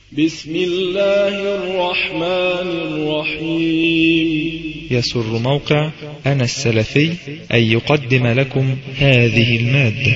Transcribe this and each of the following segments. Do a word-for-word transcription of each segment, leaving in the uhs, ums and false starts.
بسم الله الرحمن الرحيم. يسر موقع أنا السلفي أن يقدم لكم هذه المادة.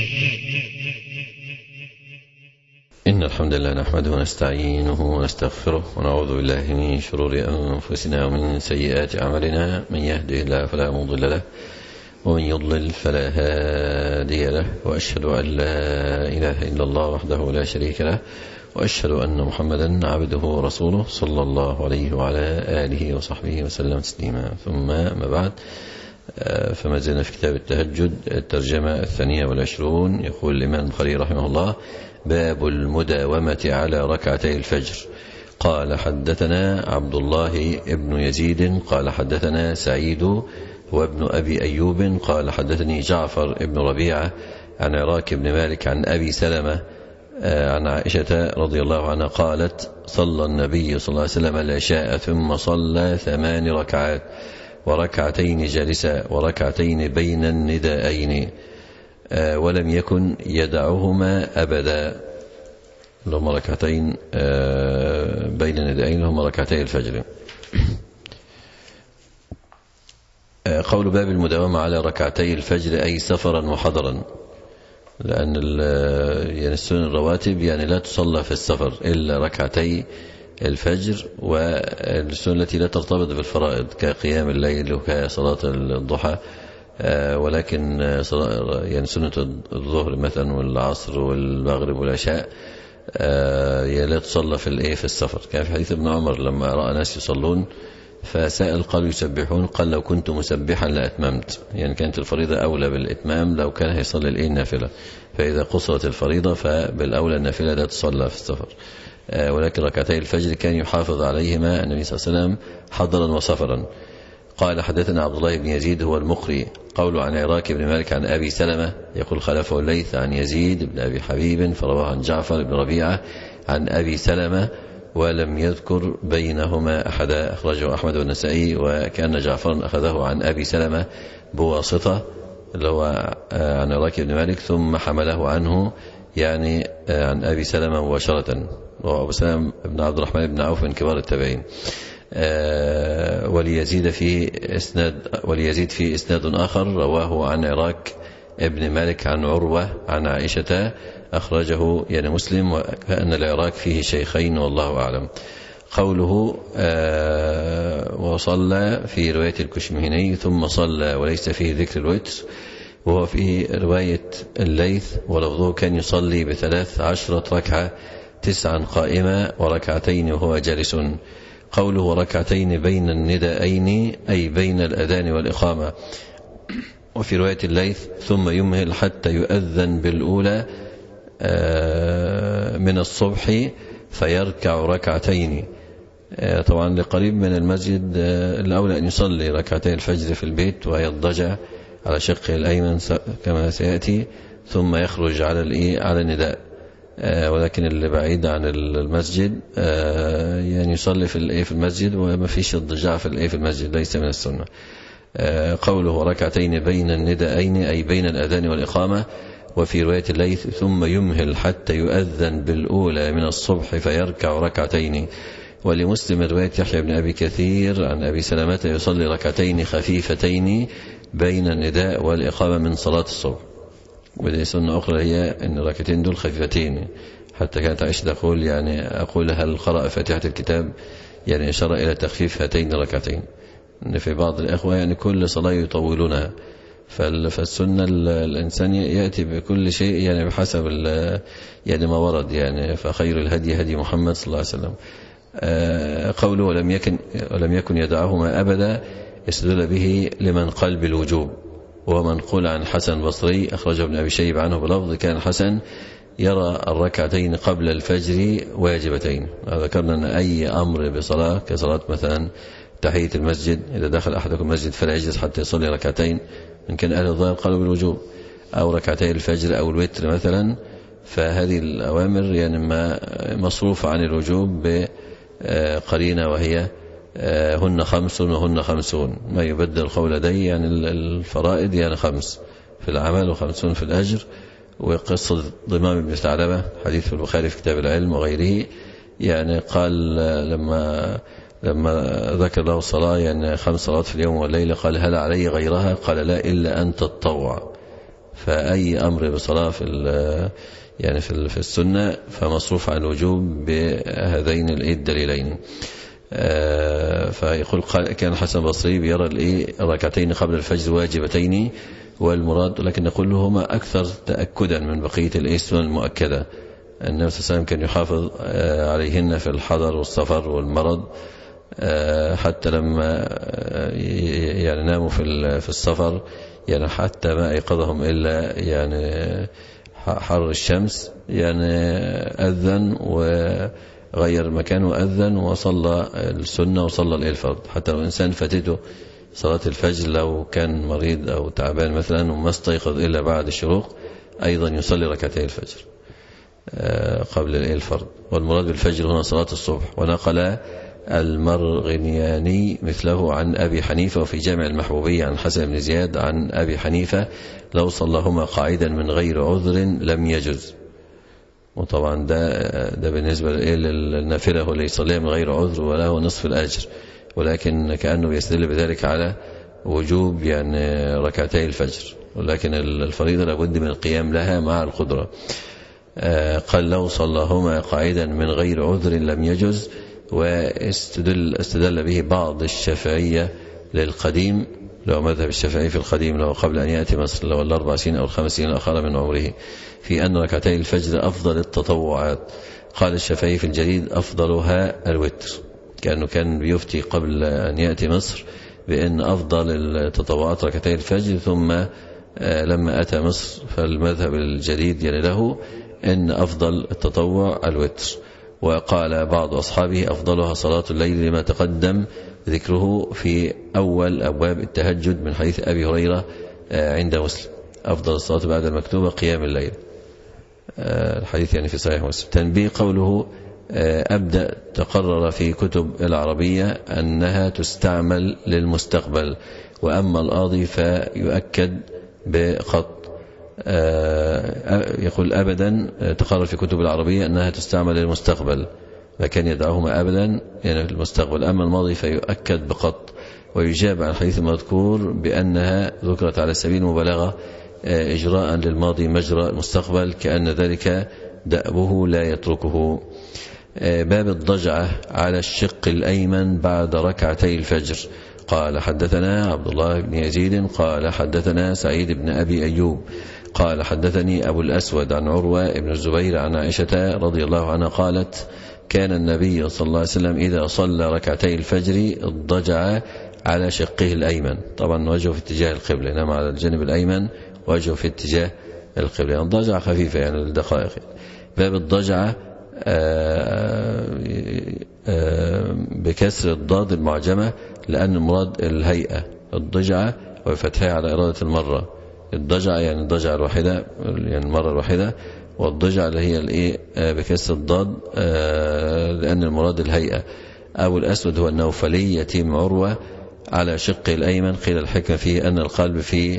إن الحمد لله نحمده ونستعينه ونستغفره ونعوذ بالله من شرور أنفسنا ومن سيئات أعمالنا، من يهده الله فلا مضل له ومن يضلل فلا هادي له، وأشهد أن لا إله إلا الله وحده لا شريك له، وأشهد أن محمدا عبده ورسوله صلى الله عليه وعلى آله وصحبه وسلم تسليما. ثم ما بعد، فما زلنا في كتاب التهجد الترجمة الثانية والعشرون. يقول الإمام البخاري رحمه الله: باب المداومة على ركعتي الفجر. قال: حدثنا عبد الله ابن يزيد قال حدثنا سعيد وابن أبي أيوب قال حدثني جعفر ابن ربيعة عن عراك بن مالك عن أبي سلمة عن عائشة رضي الله عنها قالت: صلى النبي صلى الله عليه وسلم العشاء ثم صلى ثمان ركعات وركعتين جالسا وركعتين بين النداءين ولم يكن يدعهما أبدا. لهم ركعتين بين النداءين، لهم ركعتي الفجر. قول باب المداومة على ركعتي الفجر أي سفرا وحضرا، لأن يعني السنن الرواتب يعني لا تصلى في السفر إلا ركعتي الفجر، والسنن التي لا ترتبط بالفرائض كقيام الليل وكصلاة الضحى، ولكن يعني سنة الظهر مثلا والعصر والمغرب والعشاء لا تصلى في الايه في السفر. كان في حديث ابن عمر لما رأى ناس يصلون فسأل قالوا يسبحون، قال: لو كنت مسبحا لأتممت. يعني كانت الفريضة أولى بالإتمام لو كان هيصلي الإيه النافلة، فإذا قصرت الفريضة فبالأولى النافلة لا تصلى في السفر. ولكن ركعتي الفجر كان يحافظ عليهما النبي صلى الله عليه وسلم حضرا وسفرا. قال: حدثنا عبد الله بن يزيد هو المقري. قوله عن عراك بن مالك عن أبي سلمة يقول خلفه الليث عن يزيد بن أبي حبيب فرواه عن جعفر بن ربيعة عن أبي سلمة ولم يذكر بينهما أحدا. أخرجه أحمد والنسائي. وكان جعفر أخذه عن أبي سلمة بواسطة اللي هو عن عراك بن مالك ثم حمله عنه، يعني عن أبي سلمة مباشرة، وهو أبو سلمة بن عبد الرحمن بن عوف من كبار التابعين. وليزيد في إسناد وليزيد في إسناد آخر رواه عن عراك ابن مالك عن عروة عن عائشة، أخرجه يعني مسلم، وكأن العراك فيه شيخين والله أعلم. قوله وصلى في رواية الكشمهني ثم صلى وليس فيه ذكر الوتر، وهو في رواية الليث ولفظه كان يصلي بثلاث عشرة ركعة تسعا قائمة وركعتين وهو جالس. قوله ركعتين بين النداءين أي بين الأذان والإقامة. وفي رواية الليث ثم يمهل حتى يؤذن بالأولى من الصبح فيركع ركعتين. طبعا لقريب من المسجد الأولى أن يصلي ركعتين الفجر في البيت ويضجع على شقه الأيمن كما سيأتي، ثم يخرج على على النداء. ولكن اللي بعيد عن المسجد يعني يصلي في في المسجد وما فيش الضجاع في في المسجد، ليس من السنة. قوله ركعتين بين النداءين أي بين الأذان والإقامة. وفي رواية الليث ثم يمهل حتى يؤذن بالأولى من الصبح فيركع ركعتين. ولمسلم رواية يحيى بن أبي كثير عن أبي سلمة يصلي ركعتين خفيفتين بين النداء والإقامة من صلاة الصبح. ودي سنة أخرى هي أن الركعتين دول خفيفتين، حتى كانت عائشة تقول يعني أقول هل قرأ فاتحة الكتاب، يعني إشارة إلى تخفيف هاتين الركعتين، أن في بعض الإخوة يعني كل صلاة يطولونها. فالسنة الإنسان يأتي بكل شيء يعني بحسب يعني ما ورد، يعني فخير الهدي هدي محمد صلى الله عليه وسلم. قوله ولم يكن ولم يكن يدعهما أبدا يستدل به لمن قال بالوجوب، ومنقول عن حسن البصري أخرجه ابن أبي شيبة عنه بلفظ كان حسن يرى الركعتين قبل الفجر واجبتين. ذكرنا أن أي أمر بصلاة كصلاة مثلا تحية المسجد، إذا دخل أحدكم المسجد فلا يجلس حتى يصلي ركعتين، إن كان أهل الظاهر قالوا بالوجوب، أو ركعتي الفجر أو الوتر مثلا، فهذه الأوامر يعني ما مصروفة عن الوجوب بقرينة وهي هن خمس وهن خمسون، ما يبدل قول لدي يعني الفرائض يعني خمس في العمل وخمسون في الأجر. وقصة ضمام بن ثعلبة حديث في البخاري في كتاب العلم وغيره يعني قال لما لما ذكر له صلاة يعني خمس صلوات في اليوم والليلة قال هل علي غيرها؟ قال لا إلا أن تتطوع. فأي أمر بصلاة في يعني في في السنة فمصروف عن الوجوب بهذين الدليلين. فيقول كان الحسن البصري بيرى الركعتين قبل الفجر واجبتين والمراد، لكن نقول هما أكثر تأكدا من بقية السنن المؤكدة. النبي صلى الله عليه وسلم كان يحافظ عليهن في الحضر والسفر والمرض، حتى لما يعني ناموا في في السفر يعني حتى ما أيقظهم إلا يعني حر الشمس، يعني أذن وغير مكانه وأذن وصلى السنة وصلى الفرض. حتى لو إنسان فاتته صلاة الفجر لو كان مريض أو تعبان مثلا وما استيقظ إلا بعد الشروق أيضا يصلي ركعتي الفجر قبل الفرض. والمراد بالفجر هنا صلاة الصبح. ونقل المرغنياني مثله عن أبي حنيفة وفي جامع المحبوبية عن حسن بن زياد عن أبي حنيفة لو صلىهما قاعدا من غير عذر لم يجز. وطبعا ده ده بالنسبة للنافلة واللي يصليها من غير عذر وله نصف الأجر، ولكن كأنه يستدل بذلك على وجوب يعني ركعتي الفجر، ولكن الفريضة لابد من القيام لها مع القدرة. قال لو صلىهما قاعدا من غير عذر لم يجز. واستدل استدل به بعض الشافعية للقديم، لو مذهب الشافعي في القديم لو قبل أن يأتي مصر لو الأربع سنين أو الخمس سنين الأخيرة من عمره في أن ركعتي الفجر أفضل التطوعات. قال الشافعي في الجديد أفضلها الوتر، كأنه كان بيفتي قبل أن يأتي مصر بأن أفضل التطوعات ركعتي الفجر، ثم لما أتى مصر فالمذهب الجديد يعني له أن أفضل التطوع الوتر. وقال بعض أصحابه أفضلها صلاة الليل لما تقدم ذكره في أول أبواب التهجد من حديث أبي هريرة عند مسلم أفضل الصلاة بعد المكتوبة قيام الليل، الحديث يعني في صحيح مسلم. تنبيه قوله أبدأ تقرر في كتب العربية أنها تستعمل للمستقبل، وأما الآضي فيؤكد بخط. يقول أبدا تقرر في كتب العربية أنها تستعمل للمستقبل، لكن يدعوهما أبدا يعني في المستقبل. أما الماضي فيؤكد بقط. ويجاب عن الحديث المذكور بأنها ذكرت على سبيل المبالغة إجراء للماضي مجرى المستقبل، كأن ذلك دأبه لا يتركه. باب الضجعة على الشق الأيمن بعد ركعتي الفجر. قال حدثنا عبد الله بن يزيد قال حدثنا سعيد بن أبي أيوب قال حدثني أبو الأسود عن عروة بن الزبير عن عائشة رضي الله عنها قالت كان النبي صلى الله عليه وسلم إذا صلى ركعتي الفجر اضطجع على شقه الأيمن. طبعا وجهه في اتجاه القبلة، نعم على الجانب الأيمن وجهه في اتجاه القبلة، يعني الضجعة خفيفة يعني الدقائق. باب الضجعة بكسر الضاد المعجمة لأن المراد الهيئة، الضجعة وفتحها على إرادة المرة. الضجعة يعني الضجعة الواحدة يعني المرة الواحدة، والضجعة اللي هي الايه بكسر الضاد لأن المراد الهيئة. أبو الأسود هو النوفلي يتيم عروة على شقه الأيمن. قيل الحكمة فيه أن القلب في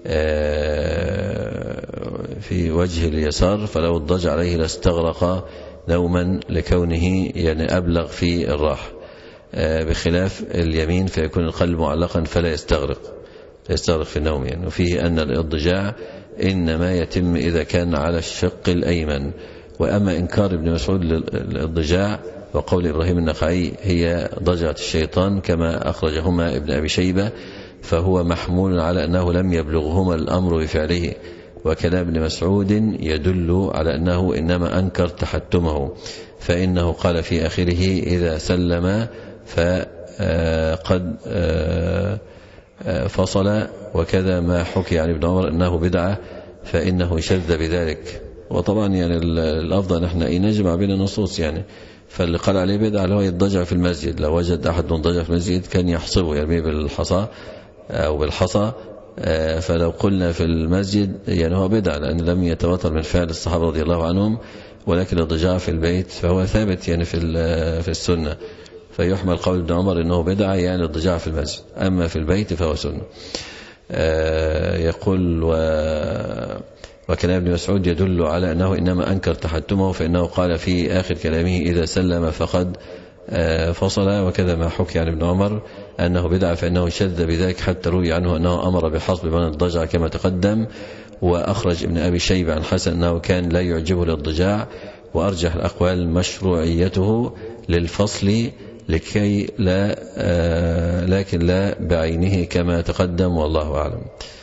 في وجه اليسار، فلو اضطجع عليه لاستغرق نوما لكونه يعني أبلغ في الراحة، بخلاف اليمين فيكون القلب معلقا فلا يستغرق يستغرق في النوم يعني. وفيه أن الاضطجاع إنما يتم إذا كان على الشق الأيمن. وأما إنكار ابن مسعود للاضطجاع وقول إبراهيم النخعي هي ضجعة الشيطان كما أخرجهما ابن أبي شيبة، فهو محمول على أنه لم يبلغهما الأمر بفعله. وكلام ابن مسعود يدل على أنه إنما أنكر تحتمه، فإنه قال في آخره إذا سلم فقد فصل. وكذا ما حكي عن ابن عمر أنه بدعة فإنه شذ بذلك. وطبعا يعني الأفضل نحن إن نجمع بين النصوص يعني، فاللي قال عليه بدعة اللي هو يضجع في المسجد، لو وجد أحد مضجع في المسجد كان يحصبه يرميه بالحصى أو بالحصى. فلو قلنا في المسجد يعني هو بدعة لأن لم يتواتر من فعل الصحابة رضي الله عنهم، ولكن الضجاع في البيت فهو ثابت يعني في في السنة، فيحمل قول ابن عمر إنه بدعة يعني الضجاع في المسجد، أما في البيت فهو سنة. يقول و وكلام ابن مسعود يدل على أنه إنما أنكر تحتمه، فإنه قال في آخر كلامه إذا سلم فقد فصل. وكذا ما حكي عن ابن عمر أنه بدعة، فإنه شذ بذلك حتى روي عنه أنه أمر بحصب من الضجع كما تقدم. وأخرج ابن أبي شيبة عن حسن أنه كان لا يعجبه الاضطجاع، وأرجح الأقوال مشروعيته للفصل لكي لا آه لكن لا بعينه كما تقدم، والله أعلم.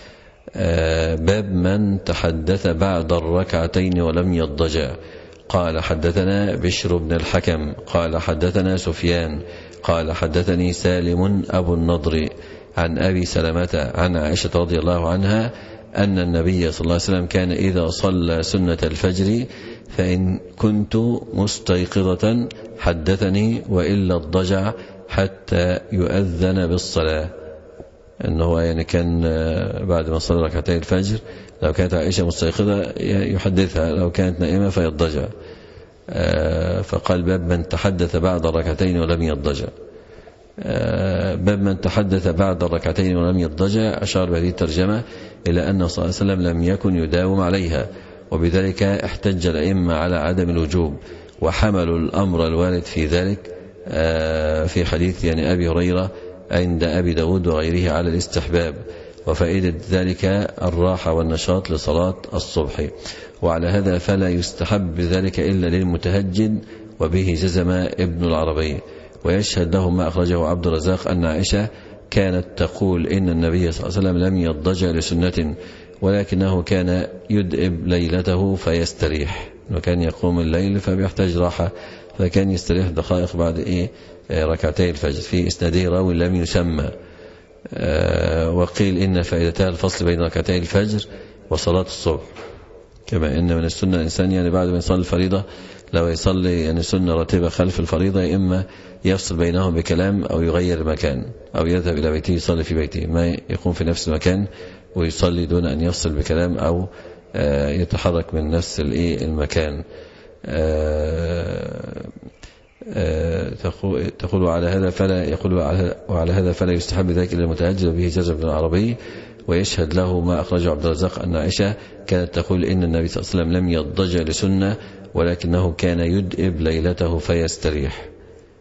آه باب من تحدث بعد الركعتين ولم يضجع. قال حدثنا بشر بن الحكم قال حدثنا سفيان قال حدثني سالم أبو النضر عن أبي سلمة عن عائشة رضي الله عنها أن النبي صلى الله عليه وسلم كان إذا صلى سنة الفجر فإن كنت مستيقظة حدثني وإلا الضجع حتى يؤذن بالصلاة. أنه يعني كان بعد ما صلى ركعتي الفجر لو كانت عائشة مستيقظة يحدثها، لو كانت نائمة فيضجع. فقال باب من تحدث بعد الركعتين ولم يضجع. باب من تحدث بعد الركعتين ولم يضجع أشار بهذه الترجمة إلى أن صلى الله عليه وسلم لم يكن يداوم عليها، وبذلك احتج الأئمة على عدم الوجوب، وحملوا الأمر الوارد في ذلك في حديث يعني أبي هريرة عند أبي داود وغيره على الاستحباب، وفائدة ذلك الراحة والنشاط لصلاة الصبح. وعلى هذا فلا يستحب بذلك إلا للمتهجد، وبه جزم ابن العربي. ويشهد له ما أخرجه عبد الرزاق أن عائشة كانت تقول إن النبي صلى الله عليه وسلم لم يضجع لسنة، ولكنه كان يدئب ليلته فيستريح، وكان يقوم الليل فبيحتاج راحة، فكان يستريح دقائق بعد إيه ركعتي الفجر. في إسناده راوي لم يسمى. وقيل إن فائدتها الفصل بين ركعتي الفجر وصلاة الصبح، كما إن من السنة الإنسان يعني بعد ما يصلي الفريضة لو يصلي يعني سنة راتبة خلف الفريضة، إما يفصل بينهم بكلام أو يغير المكان أو يذهب إلى بيته يصلي في بيته، ما يقوم في نفس المكان ويصلي دون أن يفصل بكلام أو يتحرك من نفس المكان. تقول على هذا فلا يقول وعلى هذا فلا يستحب ذلك إلا المتهجد، به جزم بن العربي. ويشهد له ما أخرجه عبد الرزاق أن عائشة كانت تقول إن النبي صلى الله عليه وسلم لم يضجع لسنة، ولكنه كان يدئب ليلته فيستريح.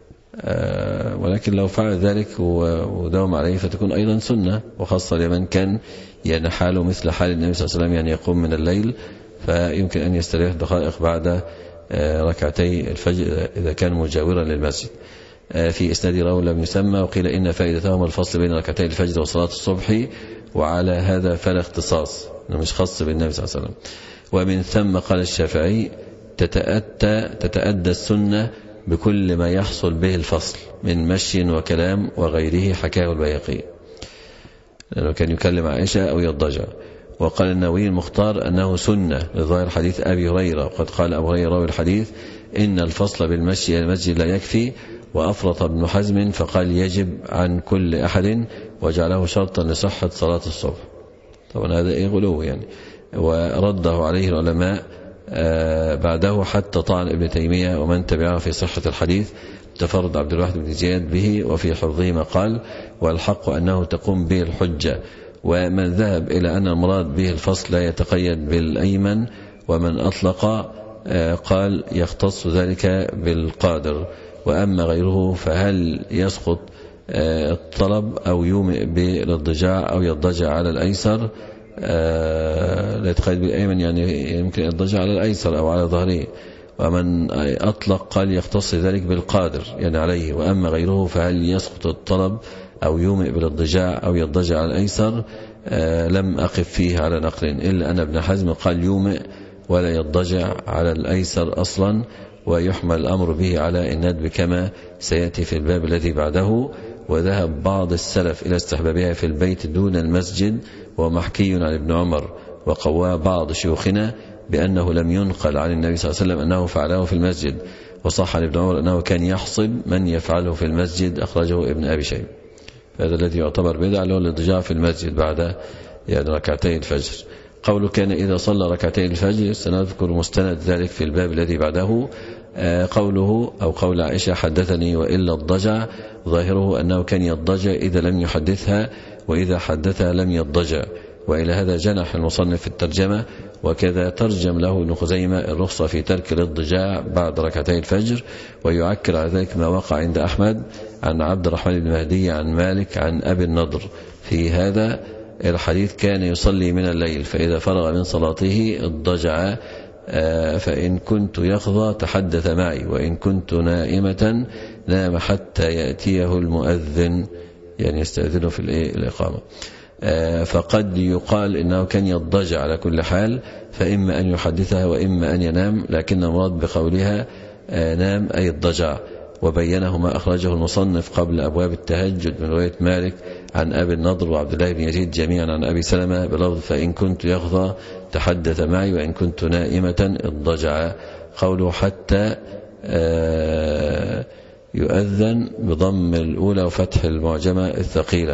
ولكن لو فعل ذلك وداوم عليه فتكون أيضا سنة، وخاصة لمن كان يعني حاله مثل حال النبي صلى الله عليه وسلم، يعني يقوم من الليل فيمكن أن يستريح دقائق بعد ركعتي الفجر إذا كان مجاورا للمسجد. في إسناد راوي لم يسمى، وقيل إن فائدتهم الفصل بين ركعتي الفجر وصلاة الصبح، وعلى هذا فلا اختصاص، مش خاص بالنبي صلى الله عليه وسلم. ومن ثم قال الشافعي تتأتى تتأدى السنة بكل ما يحصل به الفصل من مشي وكلام وغيره، حكاه البيهقي، لأنه كان يكلم عائشة أو يضجع. وقال النووي المختار أنه سنة لظاهر حديث أبي هريرة، وقد قال أبو هريرة راوي الحديث إن الفصل بالمشي إلى المسجد لا يكفي، وأفرط ابن حزم فقال يجب عن كل أحد، وجعله شرطا لصحة صلاة الصبح. طبعا هذا إيه غلو يعني. ورده عليه العلماء بعده حتى طعن ابن تيمية ومن تبعه في صحة الحديث، تفرد عبد الواحد بن زياد به وفي حفظه ما قال، والحق أنه تقوم به الحجة. ومن ذهب إلى أن المراد به الفصل لا يتقيد بالأيمن، ومن أطلق قال يختص ذلك بالقادر. وأما غيره فهل يسقط الطلب أو يومئ بالاضطجاع أو يضجع على الأيسر؟ لا يتقيد بالأيمن، يعني يمكن يضجع على الأيسر أو على ظهره. ومن أطلق قال يختص ذلك بالقادر يعني عليه. وأما غيره فهل يسقط الطلب أو يومئ بالاضطجاع أو يضجع على الأيسر؟ لم أقف فيه على نقل، إلا أن ابن حزم قال يومئ ولا يضجع على الأيسر أصلا، ويحمل الأمر به على الندب كما سيأتي في الباب الذي بعده. وذهب بعض السلف إلى استحبابها في البيت دون المسجد، ومحكي عن ابن عمر، وقوى بعض شيوخنا بأنه لم ينقل عن النبي صلى الله عليه وسلم أنه فعله في المسجد، وصح عن ابن عمر أنه كان يحصب من يفعله في المسجد، أخرجه ابن أبي شيبة. هذا الذي يعتبر بدعة له الاضطجاع في المسجد بعد يعني ركعتي الفجر. قوله كان إذا صلى ركعتي الفجر، سنذكر مستند ذلك في الباب الذي بعده. قوله أو قول عائشة حدثني وإلا الضجع، ظاهره أنه كان يضجع إذا لم يحدثها، وإذا حدثها لم يضجع. وإلى هذا جنح المصنف في الترجمة، وكذا ترجم له ابن خزيمة الرخصة في ترك الاضطجاع بعد ركعتي الفجر، ويعكر على ذلك ما وقع عند أحمد عن عبد الرحمن بن مهدي عن مالك عن أبي النضر في هذا الحديث: كان يصلي من الليل فإذا فرغ من صلاته اضطجع، فإن كنت يقظى تحدث معي، وإن كنت نائمة نام حتى يأتيه المؤذن، يعني يستأذنه في الإقامة. فقد يقال إنه كان يضطجع على كل حال، فإما أن يحدثها وإما أن ينام، لكن المراد بقولها نام أي اضطجع. وبينه ما أخرجه المصنف قبل أبواب التهجد من رواية مالك عن أبي النضر وعبد الله بن يزيد جميعا عن أبي سلمة بلفظ: فإن كنت يقظى تحدث معي، وإن كنت نائمة اضطجع. قوله حتى يؤذن بضم الأولى وفتح المعجمة الثقيلة.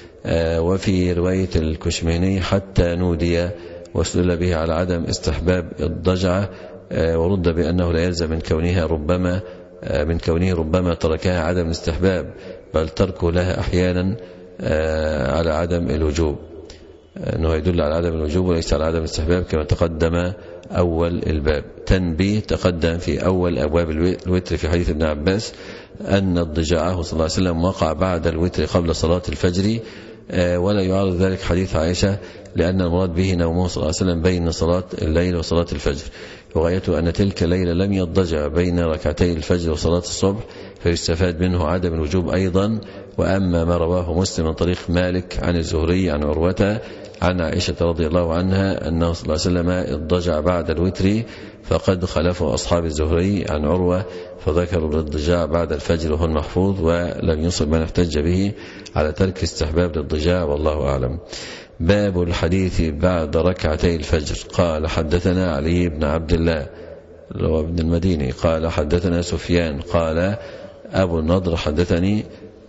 وفي رواية الكشميني حتى نودي، واستدل به على عدم استحباب الضجعة، ورد بأنه لا يلزم من كونها ربما من كونه ربما تركها عدم الاستحباب، بل تركه لها أحيانا على عدم الوجوب، أنه يدل على عدم الوجوب وليس على عدم الاستحباب كما تقدم أول الباب. تنبيه: تقدم في أول أبواب الوتر في حديث ابن عباس أن اضطجاعه صلى الله عليه وسلم وقع بعد الوتر قبل صلاة الفجر، ولا يعارض ذلك حديث عائشة، لأن المراد به نومه صلى الله عليه وسلم بين صلاة الليل وصلاة الفجر، وغايته أن تلك الليلة لم يضطجع بين ركعتي الفجر وصلاة الصبح، فيستفاد منه عدم الوجوب أيضا. وأما ما رواه مسلم من طريق مالك عن الزهري عن عروة عن عائشة رضي الله عنها أنه صلى الله عليه وسلم اضطجع بعد الوتر، فقد خلفه أصحاب الزهري عن عروة فذكروا الاضطجاع بعد الفجر وهو المحفوظ، ولم يصب من احتج به على ترك استحباب الاضطجاع، والله أعلم. باب الحديث بعد ركعتي الفجر. قال حدثنا علي بن عبد الله اللي هو ابن المديني قال حدثنا سفيان قال أبو النضر حدثني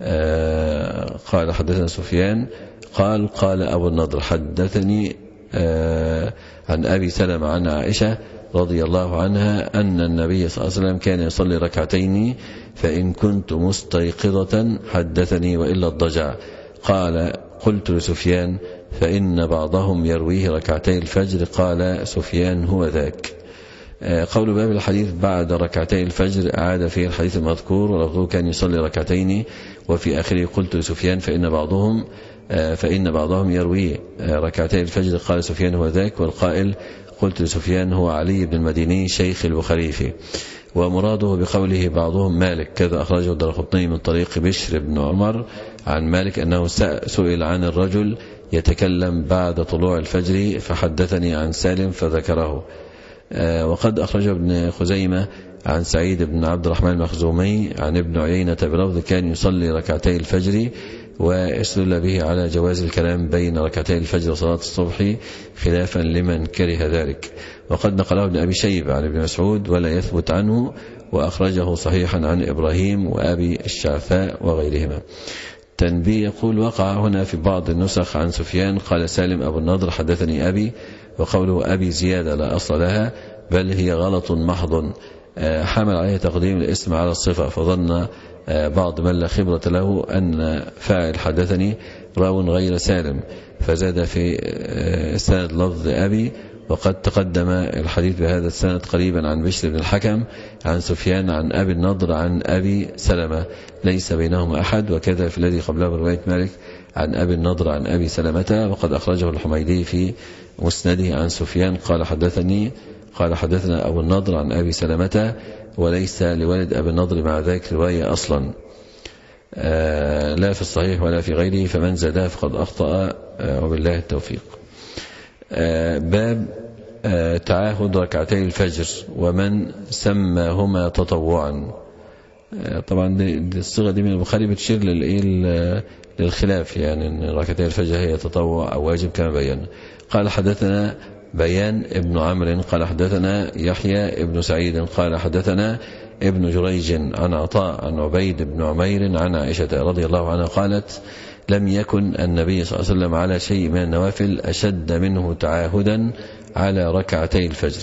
آه قال حدثنا سفيان قال قال أبو النضر حدثني آه عن أبي سلمة عن عائشة رضي الله عنها أن النبي صلى الله عليه وسلم كان يصلي ركعتين، فإن كنت مستيقظة حدثني وإلا الضجع. قال قلت لسفيان: فإن بعضهم يرويه ركعتي الفجر. قال سفيان: هو ذاك. قول باب الحديث بعد ركعتي الفجر أعاد فيه الحديث المذكور، ولفظه كان يصلي ركعتين، وفي آخره قلت لسفيان: فإن بعضهم فإن بعضهم يروي ركعتي الفجر. قال سفيان: هو ذاك. والقائل قلت لسفيان هو علي بن المديني شيخ البخاري. ومراده بقوله بعضهم مالك، كذا أخرجه الدارقطني من طريق بشر بن عمر عن مالك أنه سئل عن الرجل يتكلم بعد طلوع الفجر فحدثني عن سالم فذكره. وقد أخرجه ابن خزيمة عن سعيد بن عبد الرحمن المخزومي عن ابن عيينة بلفظ كان يصلي ركعتي الفجر، واستدل به على جواز الكلام بين ركعتي الفجر وصلاة الصبح خلافا لمن كره ذلك. وقد نقله ابن أبي شيبة عن ابن مسعود ولا يثبت عنه، وأخرجه صحيحا عن إبراهيم وأبي الشعثاء وغيرهما. تنبيه: يقول وقع هنا في بعض النسخ عن سفيان قال سالم أبو النضر حدثني أبي، وقوله أبي زيادة لا أصل لها، بل هي غلط محض حمل عليه تقديم الاسم على الصفة، فظن بعض من لا خبرة له أن فاعل حدثني راو غير سالم، فزاد في السند لفظ أبي. وقد تقدم الحديث بهذا السند قريبا عن بشر بن الحكم عن سفيان عن أبي النضر عن أبي سلمة، ليس بينهما أحد. وكذا في الذي قبله رواية مالك عن أبي النضر عن أبي سلمة. وقد أخرجه الحميدي في مسنده عن سفيان قال حدثني قال حدثنا أبو النضر عن أبي سلمة، وليس لولد أبي النضر مع ذلك رواية أصلا آه لا في الصحيح ولا في غيره، فمن زادها فقد أخطأ آه وبالله التوفيق. آه باب آه تعاهد ركعتي الفجر ومن سماهما تطوعا. آه طبعا دي الصيغة دي من البخاري بتشير للخلاف، يعني أن ركعتي الفجر هي تطوع أو واجب كما بينا. قال حدثنا بيان ابن عمرو قال حدثنا يحيى ابن سعيد قال حدثنا ابن جريج عن عطاء عن عبيد بن عمير عن عائشة رضي الله عنها قالت: لم يكن النبي صلى الله عليه وسلم على شيء من النوافل أشد منه تعاهدا على ركعتي الفجر،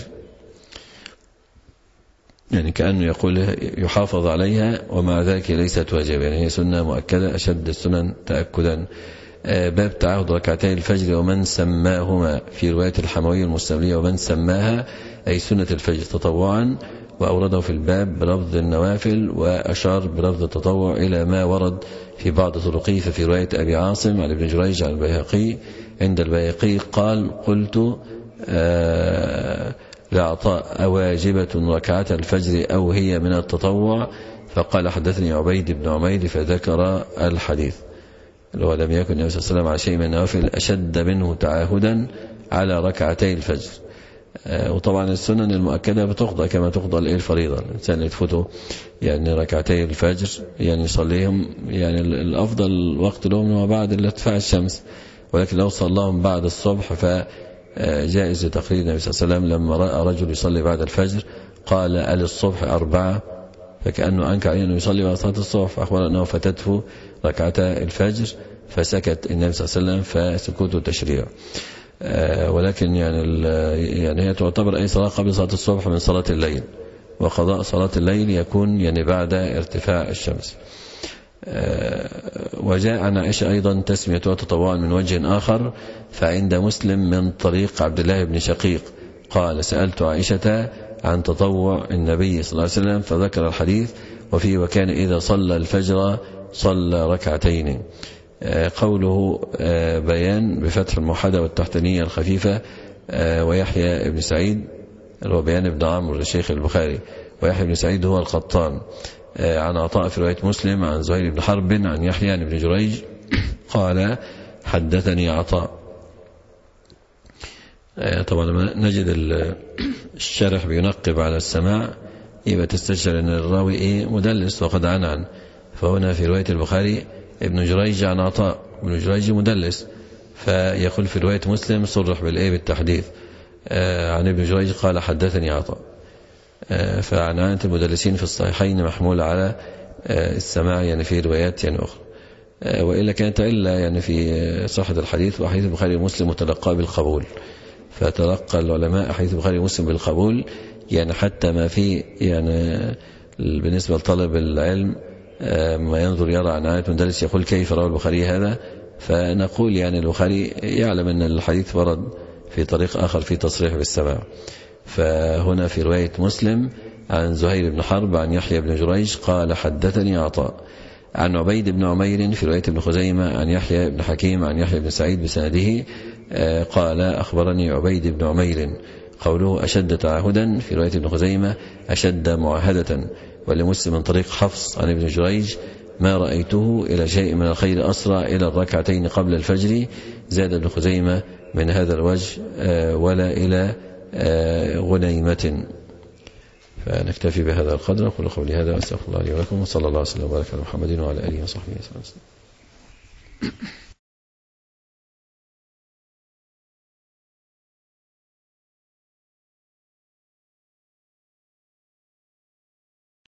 يعني كأنه يقول يحافظ عليها ومع ذلك ليست واجبة، يعني هي سنة مؤكدة أشد السنن تأكدا باب تعاهد ركعتي الفجر ومن سماهما، في رواية الحموي المستملية ومن سماها أي سنة الفجر تطوعا، وأورده في الباب بلفظ النوافل، وأشار بلفظ التطوع إلى ما ورد في بعض طرقه. ففي رواية أبي عاصم عن ابن جريج عن البيهقي عند البيهقي قال قلت آه لعطاء أواجبة ركعة الفجر أو هي من التطوع؟ فقال حدثني عبيد بن عمير فذكر الحديث. لو لم يكن النبي صلى الله عليه وسلم على شيء من النوافل أشد منه تعاهدا على ركعتي الفجر. آه وطبعا السنن المؤكدة بتقضى كما تقضى الفريضة. الإنسان يتفته يعني ركعتي الفجر يعني يصليهم، يعني الأفضل وقت لهم هو بعد ارتفاع الشمس، ولكن لو صلاهم بعد الصبح فجائز لتقرير النبي صلى الله عليه وسلم لما رأى رجل يصلي بعد الفجر قال أل الصبح أربعة، فكأنه أنكر عليه أنه يصلي بعد صلاة الصبح، فأخبر أنه فتته ركعتا الفجر فسكت النبي صلى الله عليه وسلم، فسكوته تشريع. آه ولكن يعني يعني هي تعتبر أي صلاة قبل صلاة الصبح من صلاة الليل، وقضاء صلاة الليل يكون يعني بعد ارتفاع الشمس. آه وجاء عن عائشة أيضا تسميتها تطوعا من وجه آخر، فعند مسلم من طريق عبد الله بن شقيق قال سألت عائشة عن تطوع النبي صلى الله عليه وسلم فذكر الحديث، وفيه وكان إذا صلى الفجر صلى ركعتين. آه قوله آه بيان بفتح الموحدة والتحتانية الخفيفة. آه ويحيى ابن سعيد هو بيان ابن عمرو الشيخ البخاري، ويحيى بن سعيد هو القطان. آه عن عطاء في رواية مسلم عن زهير بن حرب عن يحيى بن جريج قال حدثني عطاء. آه طبعا لما نجد الشارح بينقب على السماع يبقى تستشعر ان الراوي ايه مدلس وقد عنعن. فهنا في رواية البخاري ابن جريج عن عطاء، ابن جريج مدلس، فيقول في رواية مسلم صرح بالايه بالتحديث. آه عن ابن جريج قال حدثني عطاء. آه فعنعنة المدلسين في الصحيحين محمولة على آه السماع يعني في روايات يعني أخرى. آه وإلا كانت إلا يعني في صحة الحديث، وحديث البخاري ومسلم متلقى بالقبول، فتلقى العلماء حديث البخاري ومسلم بالقبول، يعني حتى ما في يعني بالنسبة لطلب العلم آه ما ينظر يرى عنعنة مدلس يقول كيف روى البخاري هذا، فنقول يعني البخاري يعلم أن الحديث ورد في طريق آخر في تصريح بالسماع. فهنا في رواية مسلم عن زهير بن حرب عن يحيى بن جريج قال حدثني عطاء. عن عبيد بن عمير في رواية ابن خزيمة عن يحيى بن حكيم عن يحيى بن سعيد بسنده قال أخبرني عبيد بن عمير. قوله أشد تعاهدا في رواية ابن خزيمة أشد معاهدة، ولمسلم من طريق حفص عن ابن جريج ما رأيته إلى شيء من الخير أسرع إلى الركعتين قبل الفجر. زاد ابن خزيمة من هذا الوجه ولا إلى غنيمة. فنكتفي بهذا القدر. أقول قولي هذا وأستغفر الله لي ولكم، وصلى الله وسلم وبارك على محمد وعلى آله وصحبه وسلم.